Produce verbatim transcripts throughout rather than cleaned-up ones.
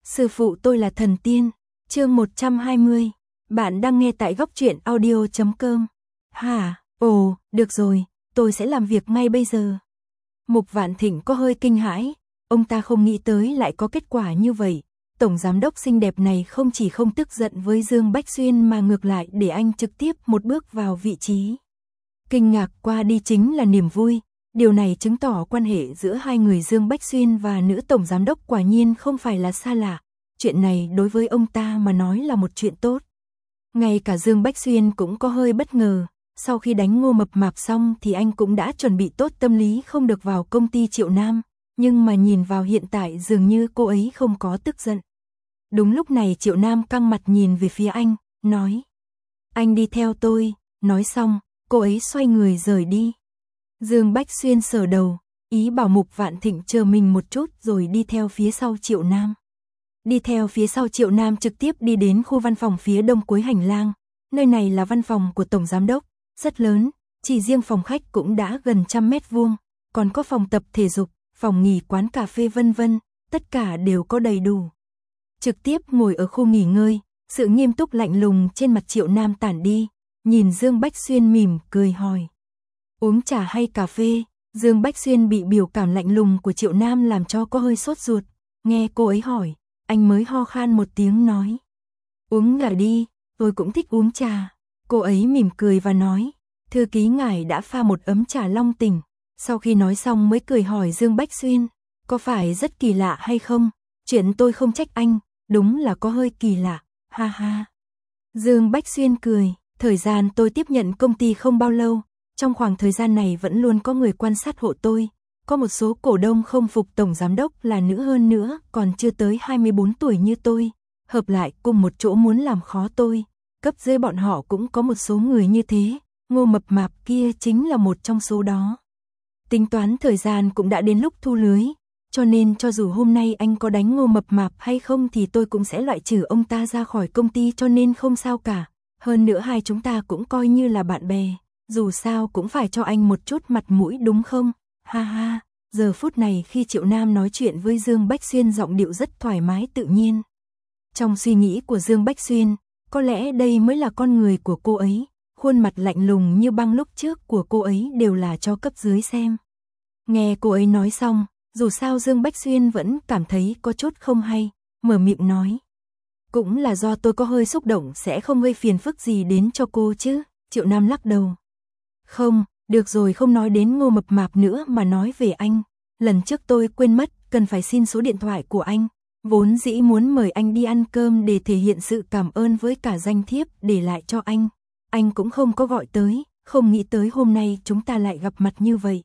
Sư phụ tôi là thần tiên. Chương một trăm hai mươi. Bạn đang nghe tại góc truyện audio chấm com. Hả? Ồ, được rồi, tôi sẽ làm việc ngay bây giờ. Mục Vạn Thịnh có hơi kinh hãi, ông ta không nghĩ tới lại có kết quả như vậy. Tổng giám đốc xinh đẹp này không chỉ không tức giận với Dương Bách Xuyên mà ngược lại để anh trực tiếp một bước vào vị trí. Kinh ngạc qua đi chính là niềm vui. Điều này chứng tỏ quan hệ giữa hai người Dương Bách Xuyên và nữ tổng giám đốc quả nhiên không phải là xa lạ. Chuyện này đối với ông ta mà nói là một chuyện tốt. Ngay cả Dương Bách Xuyên cũng có hơi bất ngờ. Sau khi đánh Ngô Mập Mạp xong thì anh cũng đã chuẩn bị tốt tâm lý không được vào công ty Triệu Nam. Nhưng mà nhìn vào hiện tại dường như cô ấy không có tức giận. Đúng lúc này Triệu Nam căng mặt nhìn về phía anh, nói: anh đi theo tôi. Nói xong, cô ấy xoay người rời đi. Dương Bách Xuyên sờ đầu, ý bảo Mục Vạn Thịnh chờ mình một chút rồi đi theo phía sau Triệu Nam. Đi theo phía sau Triệu Nam trực tiếp đi đến khu văn phòng phía đông cuối hành lang. Nơi này là văn phòng của Tổng Giám Đốc, rất lớn, chỉ riêng phòng khách cũng đã gần trăm mét vuông, còn có phòng tập thể dục, phòng nghỉ, quán cà phê vân vân, tất cả đều có đầy đủ. Trực tiếp ngồi ở khu nghỉ ngơi, sự nghiêm túc lạnh lùng trên mặt Triệu Nam tản đi, nhìn Dương Bách Xuyên mỉm cười hỏi: uống trà hay cà phê? Dương Bách Xuyên bị biểu cảm lạnh lùng của Triệu Nam làm cho có hơi sốt ruột, nghe cô ấy hỏi, anh mới ho khan một tiếng nói: uống ngả đi, tôi cũng thích uống trà. Cô ấy mỉm cười và nói: thư ký ngài đã pha một ấm trà long tỉnh. Sau khi nói xong mới cười hỏi Dương Bách Xuyên: có phải rất kỳ lạ hay không? Chuyện tôi không trách anh, đúng là có hơi kỳ lạ, ha ha. Dương Bách Xuyên cười: thời gian tôi tiếp nhận công ty không bao lâu, trong khoảng thời gian này vẫn luôn có người quan sát hộ tôi, có một số cổ đông không phục tổng giám đốc là nữ hơn nữa, còn chưa tới hai mươi bốn tuổi như tôi, hợp lại cùng một chỗ muốn làm khó tôi, cấp dưới bọn họ cũng có một số người như thế, Ngô Mập Mạp kia chính là một trong số đó. Tính toán thời gian cũng đã đến lúc thu lưới, cho nên cho dù hôm nay anh có đánh Ngô Mập Mạp hay không thì tôi cũng sẽ loại trừ ông ta ra khỏi công ty, cho nên không sao cả. Hơn nữa hai chúng ta cũng coi như là bạn bè, dù sao cũng phải cho anh một chút mặt mũi đúng không? Ha ha. Giờ phút này khi Triệu Nam nói chuyện với Dương Bách Xuyên giọng điệu rất thoải mái tự nhiên. Trong suy nghĩ của Dương Bách Xuyên, có lẽ đây mới là con người của cô ấy, khuôn mặt lạnh lùng như băng lúc trước của cô ấy đều là cho cấp dưới xem. Nghe cô ấy nói xong, dù sao Dương Bách Xuyên vẫn cảm thấy có chút không hay, mở miệng nói: cũng là do tôi có hơi xúc động, sẽ không gây phiền phức gì đến cho cô chứ? Triệu Nam lắc đầu: không, được rồi, không nói đến Ngô Mập Mạp nữa mà nói về anh. Lần trước tôi quên mất, cần phải xin số điện thoại của anh. Vốn dĩ muốn mời anh đi ăn cơm để thể hiện sự cảm ơn với cả danh thiếp để lại cho anh. Anh cũng không có gọi tới, không nghĩ tới hôm nay chúng ta lại gặp mặt như vậy.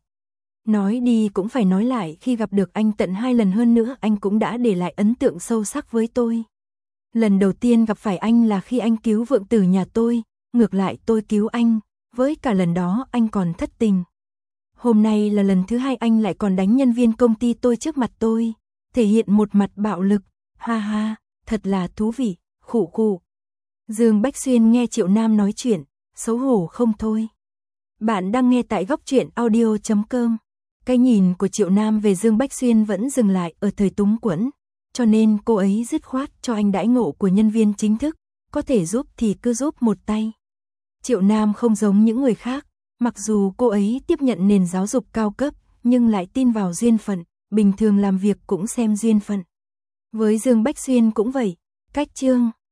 Nói đi cũng phải nói lại, khi gặp được anh tận hai lần hơn nữa anh cũng đã để lại ấn tượng sâu sắc với tôi. Lần đầu tiên gặp phải anh là khi anh cứu vượng tử nhà tôi, ngược lại tôi cứu anh, với cả lần đó anh còn thất tình. Hôm nay là lần thứ hai anh lại còn đánh nhân viên công ty tôi trước mặt tôi, thể hiện một mặt bạo lực, ha ha, thật là thú vị, khụ khụ. Dương Bách Xuyên nghe Triệu Nam nói chuyện, xấu hổ không thôi. Bạn đang nghe tại góc truyện audio chấm com. Cái nhìn của Triệu Nam về Dương Bách Xuyên vẫn dừng lại ở thời túng quẫn, cho nên cô ấy dứt khoát cho anh đãi ngộ của nhân viên chính thức, có thể giúp thì cứ giúp một tay. Triệu Nam không giống những người khác, mặc dù cô ấy tiếp nhận nền giáo dục cao cấp, nhưng lại tin vào duyên phận, bình thường làm việc cũng xem duyên phận. Với Dương Bách Xuyên cũng vậy, cách chương